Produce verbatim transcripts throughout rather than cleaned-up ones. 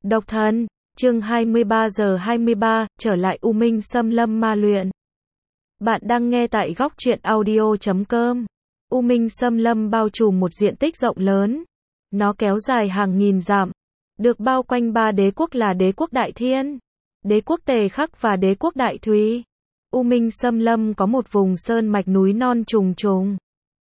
Độc Thần, chương hai mươi ba giờ hai mươi ba, trở lại U Minh Xâm Lâm ma luyện. Bạn đang nghe tại góc truyện audio chấm com. U Minh Xâm Lâm bao trùm một diện tích rộng lớn. Nó kéo dài hàng nghìn dặm, được bao quanh ba đế quốc là đế quốc Đại Thiên, đế quốc Tề Khắc và đế quốc Đại Thúy. U Minh Xâm Lâm có một vùng sơn mạch núi non trùng trùng.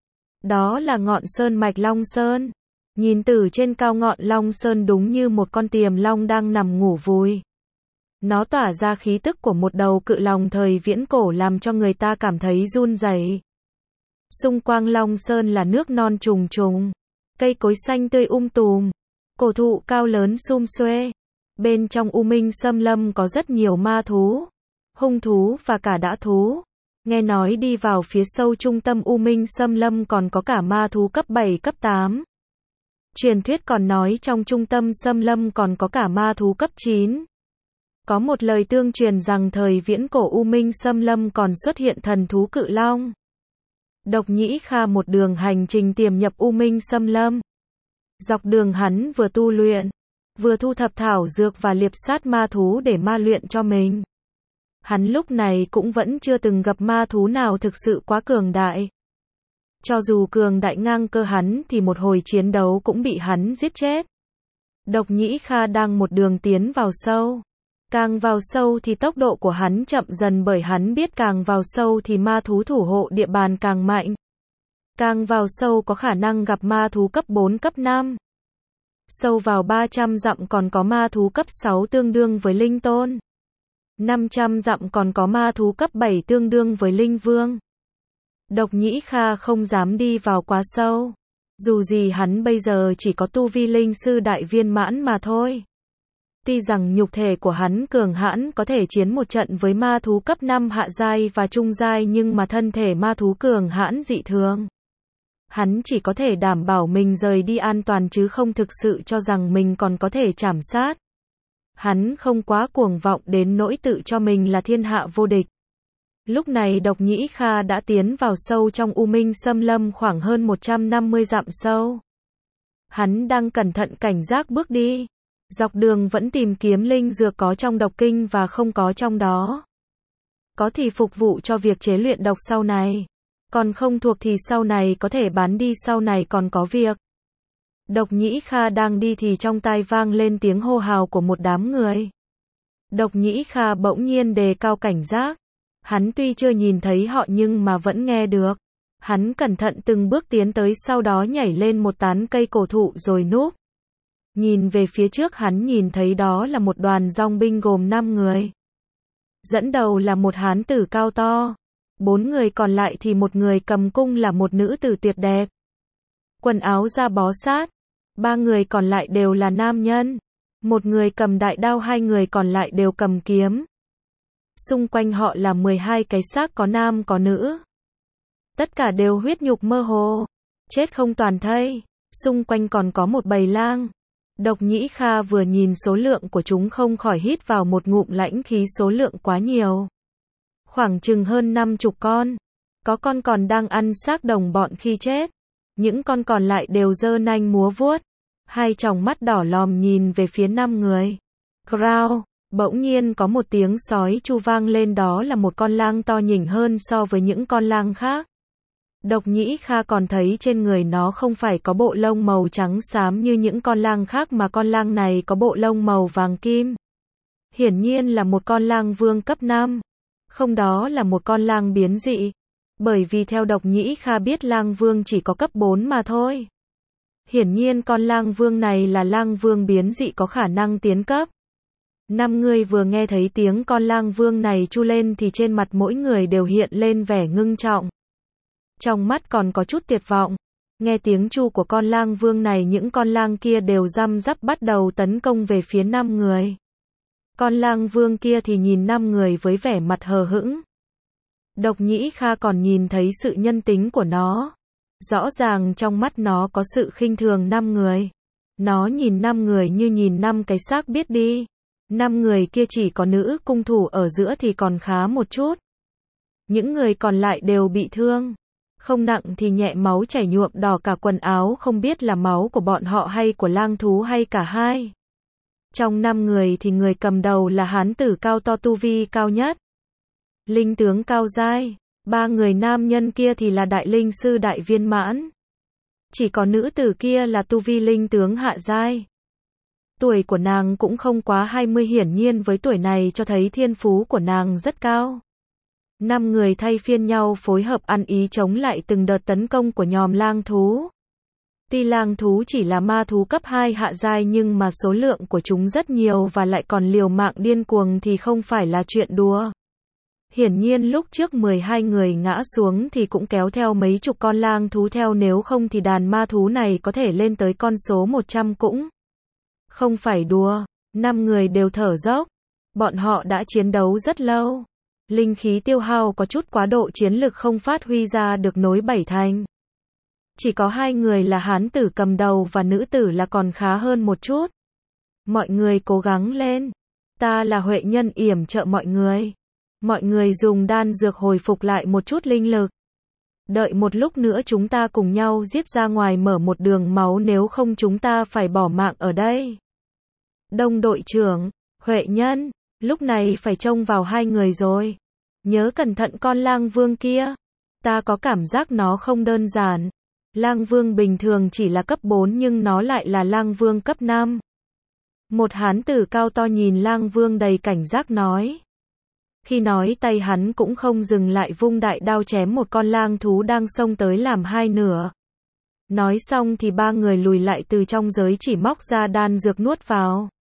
Đó là ngọn sơn mạch Long Sơn. Nhìn từ trên cao ngọn Long Sơn đúng như một con tiềm long đang nằm ngủ vùi. Nó tỏa ra khí tức của một đầu cự long thời viễn cổ làm cho người ta cảm thấy run rẩy. Xung quanh Long Sơn là nước non trùng trùng, cây cối xanh tươi um tùm, cổ thụ cao lớn sum xuê. Bên trong U Minh Xâm Lâm có rất nhiều ma thú, hung thú và cả dã thú. Nghe nói đi vào phía sâu trung tâm U Minh Xâm Lâm còn có cả ma thú cấp bảy cấp tám. Truyền thuyết còn nói trong trung tâm xâm lâm còn có cả ma thú cấp chín. Có một lời tương truyền rằng thời viễn cổ U Minh Xâm Lâm còn xuất hiện thần thú cự long. Độc Nhĩ Kha một đường hành trình tiềm nhập U Minh Xâm Lâm. Dọc đường hắn vừa tu luyện, vừa thu thập thảo dược và liệp sát ma thú để ma luyện cho mình. Hắn lúc này cũng vẫn chưa từng gặp ma thú nào thực sự quá cường đại. Cho dù cường đại ngang cơ hắn thì một hồi chiến đấu cũng bị hắn giết chết. Độc Nhĩ Kha đang một đường tiến vào sâu. Càng vào sâu thì tốc độ của hắn chậm dần bởi hắn biết càng vào sâu thì ma thú thủ hộ địa bàn càng mạnh. Càng vào sâu có khả năng gặp ma thú cấp bốn cấp năm. Sâu vào ba trăm dặm còn có ma thú cấp sáu tương đương với linh tôn. năm trăm dặm còn có ma thú cấp bảy tương đương với linh vương. Độc Nhĩ Kha không dám đi vào quá sâu. Dù gì hắn bây giờ chỉ có tu vi linh sư đại viên mãn mà thôi. Tuy rằng nhục thể của hắn cường hãn có thể chiến một trận với ma thú cấp năm hạ giai và trung giai nhưng mà thân thể ma thú cường hãn dị thường. Hắn chỉ có thể đảm bảo mình rời đi an toàn chứ không thực sự cho rằng mình còn có thể trảm sát. Hắn không quá cuồng vọng đến nỗi tự cho mình là thiên hạ vô địch. Lúc này Độc Nhĩ Kha đã tiến vào sâu trong U Minh Xâm Lâm khoảng hơn một trăm năm mươi dặm sâu. Hắn đang cẩn thận cảnh giác bước đi. Dọc đường vẫn tìm kiếm linh dược có trong độc kinh và không có trong đó. Có thì phục vụ cho việc chế luyện độc sau này. Còn không thuộc thì sau này có thể bán đi sau này còn có việc. Độc Nhĩ Kha đang đi thì trong tai vang lên tiếng hô hào của một đám người. Độc Nhĩ Kha bỗng nhiên đề cao cảnh giác. Hắn tuy chưa nhìn thấy họ nhưng mà vẫn nghe được. Hắn cẩn thận từng bước tiến tới sau đó nhảy lên một tán cây cổ thụ rồi núp. Nhìn về phía trước hắn nhìn thấy đó là một đoàn dòng binh gồm năm người. Dẫn đầu là một hán tử cao to. Bốn người còn lại thì một người cầm cung là một nữ tử tuyệt đẹp. Quần áo da bó sát. Ba người còn lại đều là nam nhân. Một người cầm đại đao hai người còn lại đều cầm kiếm. Xung quanh họ là mười hai cái xác có nam có nữ. Tất cả đều huyết nhục mơ hồ. Chết không toàn thây. Xung quanh còn có một bầy lang. Độc Nhĩ Kha vừa nhìn số lượng của chúng không khỏi hít vào một ngụm lãnh khí, số lượng quá nhiều. Khoảng chừng hơn năm chục con. Có con còn đang ăn xác đồng bọn khi chết. Những con còn lại đều giơ nanh múa vuốt. Hai tròng mắt đỏ lòm nhìn về phía năm người. Growl. Bỗng nhiên có một tiếng sói chu vang lên, đó là một con lang to nhỉnh hơn so với những con lang khác. Độc Nhĩ Kha còn thấy trên người nó không phải có bộ lông màu trắng xám như những con lang khác mà con lang này có bộ lông màu vàng kim. Hiển nhiên là một con lang vương cấp năm. Không, đó là một con lang biến dị. Bởi vì theo Độc Nhĩ Kha biết lang vương chỉ có cấp bốn mà thôi. Hiển nhiên con lang vương này là lang vương biến dị có khả năng tiến cấp. Năm người vừa nghe thấy tiếng con lang vương này chu lên thì trên mặt mỗi người đều hiện lên vẻ ngưng trọng. Trong mắt còn có chút tuyệt vọng. Nghe tiếng chu của con lang vương này, những con lang kia đều răm rắp bắt đầu tấn công về phía năm người. Con lang vương kia thì nhìn năm người với vẻ mặt hờ hững. Độc Nhĩ Kha còn nhìn thấy sự nhân tính của nó. Rõ ràng trong mắt nó có sự khinh thường năm người. Nó nhìn năm người như nhìn năm cái xác biết đi. Năm người kia chỉ có nữ cung thủ ở giữa thì còn khá một chút. Những người còn lại đều bị thương. Không nặng thì nhẹ, máu chảy nhuộm đỏ cả quần áo, không biết là máu của bọn họ hay của lang thú hay cả hai. Trong năm người thì người cầm đầu là hán tử cao to tu vi cao nhất. Linh tướng cao giai. Ba người nam nhân kia thì là đại linh sư đại viên mãn. Chỉ có nữ tử kia là tu vi linh tướng hạ giai. Tuổi của nàng cũng không quá hai mươi, hiển nhiên với tuổi này cho thấy thiên phú của nàng rất cao. Năm người thay phiên nhau phối hợp ăn ý chống lại từng đợt tấn công của nhòm lang thú. Tuy lang thú chỉ là ma thú cấp hai hạ giai nhưng mà số lượng của chúng rất nhiều và lại còn liều mạng điên cuồng thì không phải là chuyện đùa. Hiển nhiên lúc trước mười hai người ngã xuống thì cũng kéo theo mấy chục con lang thú theo, nếu không thì đàn ma thú này có thể lên tới con số một trăm cũng không phải đùa. Năm người đều thở dốc. Bọn họ đã chiến đấu rất lâu. Linh khí tiêu hao có chút quá độ, chiến lực không phát huy ra được nối bảy thành. Chỉ có hai người là hán tử cầm đầu và nữ tử là còn khá hơn một chút. Mọi người cố gắng lên. Ta là Huệ Nhân yểm trợ mọi người. Mọi người dùng đan dược hồi phục lại một chút linh lực. Đợi một lúc nữa chúng ta cùng nhau giết ra ngoài mở một đường máu, nếu không chúng ta phải bỏ mạng ở đây. Đông đội trưởng, Huệ Nhân, lúc này phải trông vào hai người rồi. Nhớ cẩn thận con lang vương kia. Ta có cảm giác nó không đơn giản. Lang vương bình thường chỉ là cấp bốn nhưng nó lại là lang vương cấp năm. Một hán tử cao to nhìn lang vương đầy cảnh giác nói. Khi nói tay hắn cũng không dừng lại, vung đại đao chém một con lang thú đang xông tới làm hai nửa. Nói xong thì ba người lùi lại, từ trong giới chỉ móc ra đan dược nuốt vào.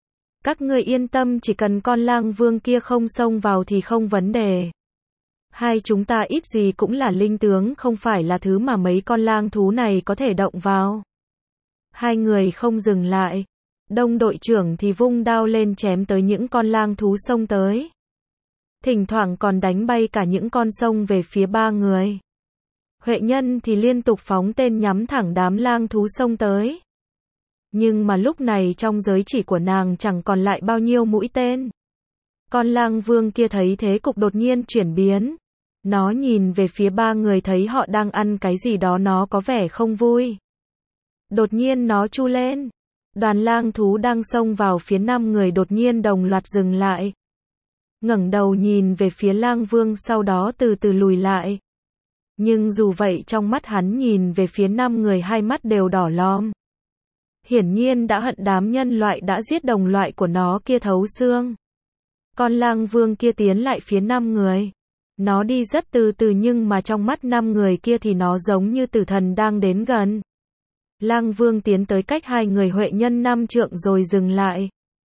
Các ngươi yên tâm, chỉ cần con lang vương kia không xông vào thì không vấn đề. Hai chúng ta ít gì cũng là linh tướng, không phải là thứ mà mấy con lang thú này có thể động vào. Hai người không dừng lại. Đông đội trưởng thì vung đao lên chém tới những con lang thú xông tới. Thỉnh thoảng còn đánh bay cả những con sông về phía ba người. Huệ Nhân thì liên tục phóng tên nhắm thẳng đám lang thú xông tới. Nhưng mà lúc này trong giới chỉ của nàng chẳng còn lại bao nhiêu mũi tên. Con lang vương kia thấy thế cục đột nhiên chuyển biến. Nó nhìn về phía ba người, thấy họ đang ăn cái gì đó, nó có vẻ không vui. Đột nhiên nó chu lên. Đoàn lang thú đang xông vào phía năm người đột nhiên đồng loạt dừng lại. Ngẩng đầu nhìn về phía lang vương, sau đó từ từ lùi lại. Nhưng dù vậy trong mắt hắn nhìn về phía năm người, hai mắt đều đỏ lòm. Hiển nhiên đã hận đám nhân loại đã giết đồng loại của nó kia thấu xương. Con lang vương kia tiến lại phía năm người. Nó đi rất từ từ nhưng mà trong mắt năm người kia thì nó giống như tử thần đang đến gần. Lang vương tiến tới cách hai người Huệ Nhân năm trượng rồi dừng lại.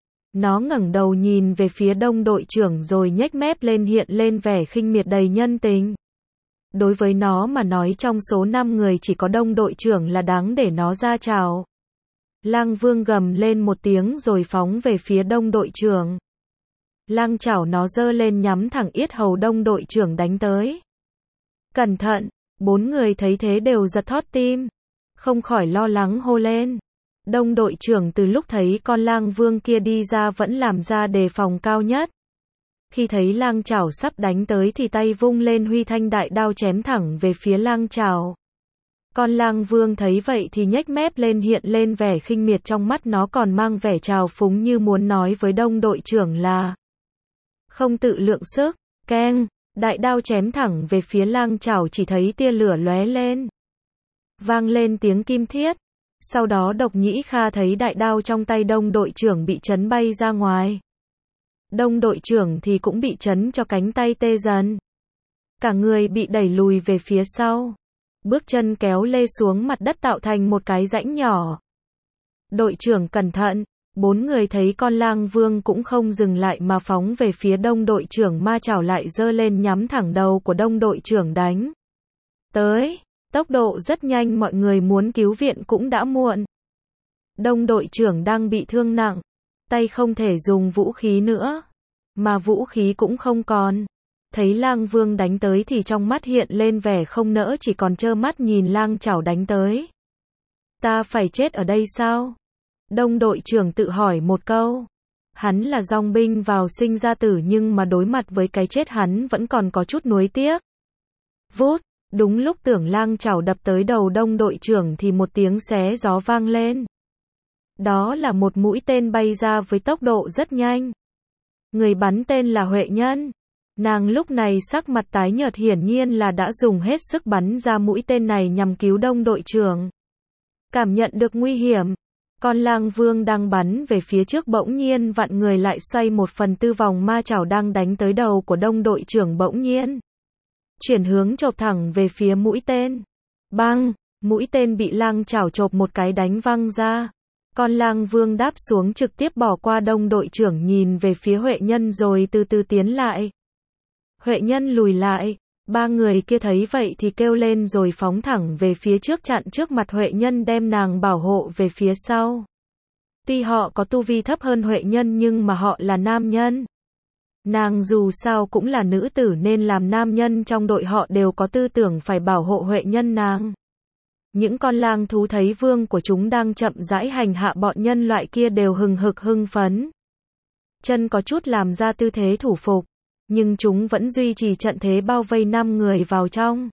Nó ngẩng đầu nhìn về phía đông đội trưởng rồi nhếch mép lên, hiện lên vẻ khinh miệt đầy nhân tình. Đối với nó mà nói trong số năm người chỉ có đông đội trưởng là đáng để nó ra chào. Lang vương gầm lên một tiếng rồi phóng về phía đông đội trưởng. Lang chảo nó giơ lên nhắm thẳng yết hầu đông đội trưởng đánh tới. Cẩn thận, bốn người thấy thế đều giật thót tim. Không khỏi lo lắng hô lên. Đông đội trưởng từ lúc thấy con lang vương kia đi ra vẫn làm ra đề phòng cao nhất. Khi thấy lang chảo sắp đánh tới thì tay vung lên huy thanh đại đao chém thẳng về phía lang chảo. Con lang vương thấy vậy thì nhếch mép lên, hiện lên vẻ khinh miệt, trong mắt nó còn mang vẻ trào phúng như muốn nói với đông đội trưởng là không tự lượng sức. Keng, đại đao chém thẳng về phía lang chảo, chỉ thấy tia lửa lóe lên. Vang lên tiếng kim thiết. Sau đó Độc Nhĩ Kha thấy đại đao trong tay đông đội trưởng bị chấn bay ra ngoài. Đông đội trưởng thì cũng bị chấn cho cánh tay tê dần. Cả người bị đẩy lùi về phía sau. Bước chân kéo lê xuống mặt đất tạo thành một cái rãnh nhỏ. Đội trưởng cẩn thận. Bốn người thấy con lang vương cũng không dừng lại mà phóng về phía đông đội trưởng, ma chảo lại giơ lên nhắm thẳng đầu của đông đội trưởng đánh tới. Tốc độ rất nhanh, mọi người muốn cứu viện cũng đã muộn. Đông đội trưởng đang bị thương nặng, tay không thể dùng vũ khí nữa, mà vũ khí cũng không còn. Thấy lang vương đánh tới thì trong mắt hiện lên vẻ không nỡ, chỉ còn trơ mắt nhìn lang chảo đánh tới. Ta phải chết ở đây sao? Đông đội trưởng tự hỏi một câu. Hắn là dòng binh vào sinh ra tử nhưng mà đối mặt với cái chết hắn vẫn còn có chút nuối tiếc. Vút, đúng lúc tưởng lang chảo đập tới đầu đông đội trưởng thì một tiếng xé gió vang lên. Đó là một mũi tên bay ra với tốc độ rất nhanh. Người bắn tên là Huệ Nhân. Nàng lúc này sắc mặt tái nhợt, hiển nhiên là đã dùng hết sức bắn ra mũi tên này nhằm cứu Đông đội trưởng. Cảm nhận được nguy hiểm, con lang vương đang bắn về phía trước bỗng nhiên vặn người lại, xoay một phần tư vòng, ma chảo đang đánh tới đầu của Đông đội trưởng bỗng nhiên chuyển hướng chộp thẳng về phía mũi tên. Bang, mũi tên bị lang chảo chộp một cái đánh văng ra. Con lang vương đáp xuống, trực tiếp bỏ qua Đông đội trưởng, nhìn về phía Huệ Nhân rồi từ từ tiến lại. Huệ Nhân lùi lại, ba người kia thấy vậy thì kêu lên rồi phóng thẳng về phía trước, chặn trước mặt Huệ Nhân, đem nàng bảo hộ về phía sau. Tuy họ có tu vi thấp hơn Huệ Nhân nhưng mà họ là nam nhân. Nàng dù sao cũng là nữ tử nên làm nam nhân trong đội họ đều có tư tưởng phải bảo hộ Huệ Nhân nàng. Những con lang thú thấy vương của chúng đang chậm rãi hành hạ bọn nhân loại kia đều hừng hực hưng phấn. Chân có chút làm ra tư thế thủ phục, nhưng chúng vẫn duy trì trận thế bao vây năm người vào trong.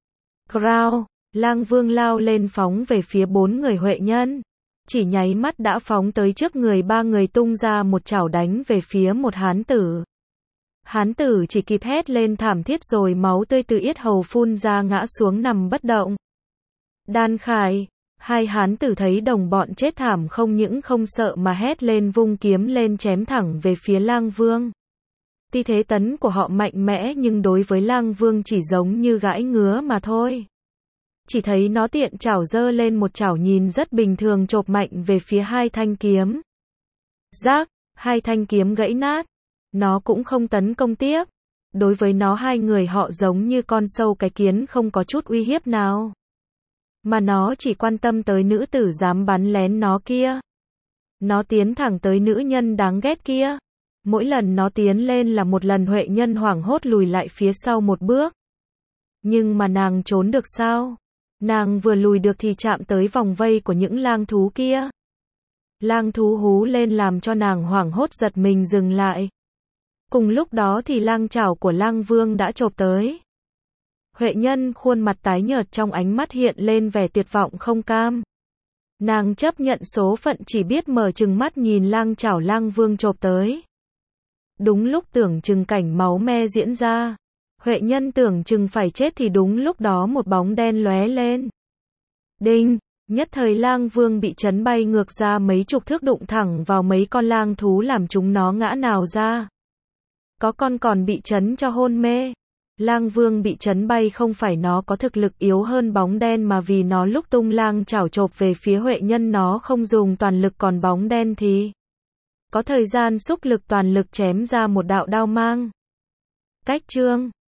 Growl, lang vương lao lên phóng về phía bốn người Huệ Nhân. Chỉ nháy mắt đã phóng tới trước người ba người, tung ra một chảo đánh về phía một hán tử. Hán tử chỉ kịp hét lên thảm thiết rồi máu tươi từ yết hầu phun ra, ngã xuống nằm bất động. Đan Khải, hai hán tử thấy đồng bọn chết thảm không những không sợ mà hét lên, vung kiếm lên chém thẳng về phía lang vương. Tuy thế tấn của họ mạnh mẽ nhưng đối với lang vương chỉ giống như gãi ngứa mà thôi. Chỉ thấy nó tiện chảo giơ lên một chảo nhìn rất bình thường, chộp mạnh về phía hai thanh kiếm. Rác, hai thanh kiếm gãy nát. Nó cũng không tấn công tiếp. Đối với nó hai người họ giống như con sâu cái kiến, không có chút uy hiếp nào. Mà nó chỉ quan tâm tới nữ tử dám bắn lén nó kia. Nó tiến thẳng tới nữ nhân đáng ghét kia. Mỗi lần nó tiến lên là một lần Huệ Nhân hoảng hốt lùi lại phía sau một bước. Nhưng mà nàng trốn được sao? Nàng vừa lùi được thì chạm tới vòng vây của những lang thú kia. Lang thú hú lên làm cho nàng hoảng hốt giật mình dừng lại. Cùng lúc đó thì lang chảo của lang vương đã chộp tới. Huệ Nhân khuôn mặt tái nhợt, trong ánh mắt hiện lên vẻ tuyệt vọng không cam. Nàng chấp nhận số phận, chỉ biết mở trừng mắt nhìn lang chảo lang vương chộp tới. Đúng lúc tưởng chừng cảnh máu me diễn ra, Huệ Nhân tưởng chừng phải chết thì đúng lúc đó một bóng đen lóe lên. Đinh, nhất thời lang vương bị chấn bay ngược ra mấy chục thước, đụng thẳng vào mấy con lang thú làm chúng nó ngã nào ra. Có con còn bị chấn cho hôn mê. Lang vương bị chấn bay không phải nó có thực lực yếu hơn bóng đen mà vì nó lúc tung lang chảo chộp về phía Huệ Nhân nó không dùng toàn lực, còn bóng đen thì có thời gian xúc lực toàn lực chém ra một đạo đao mang. Cách chương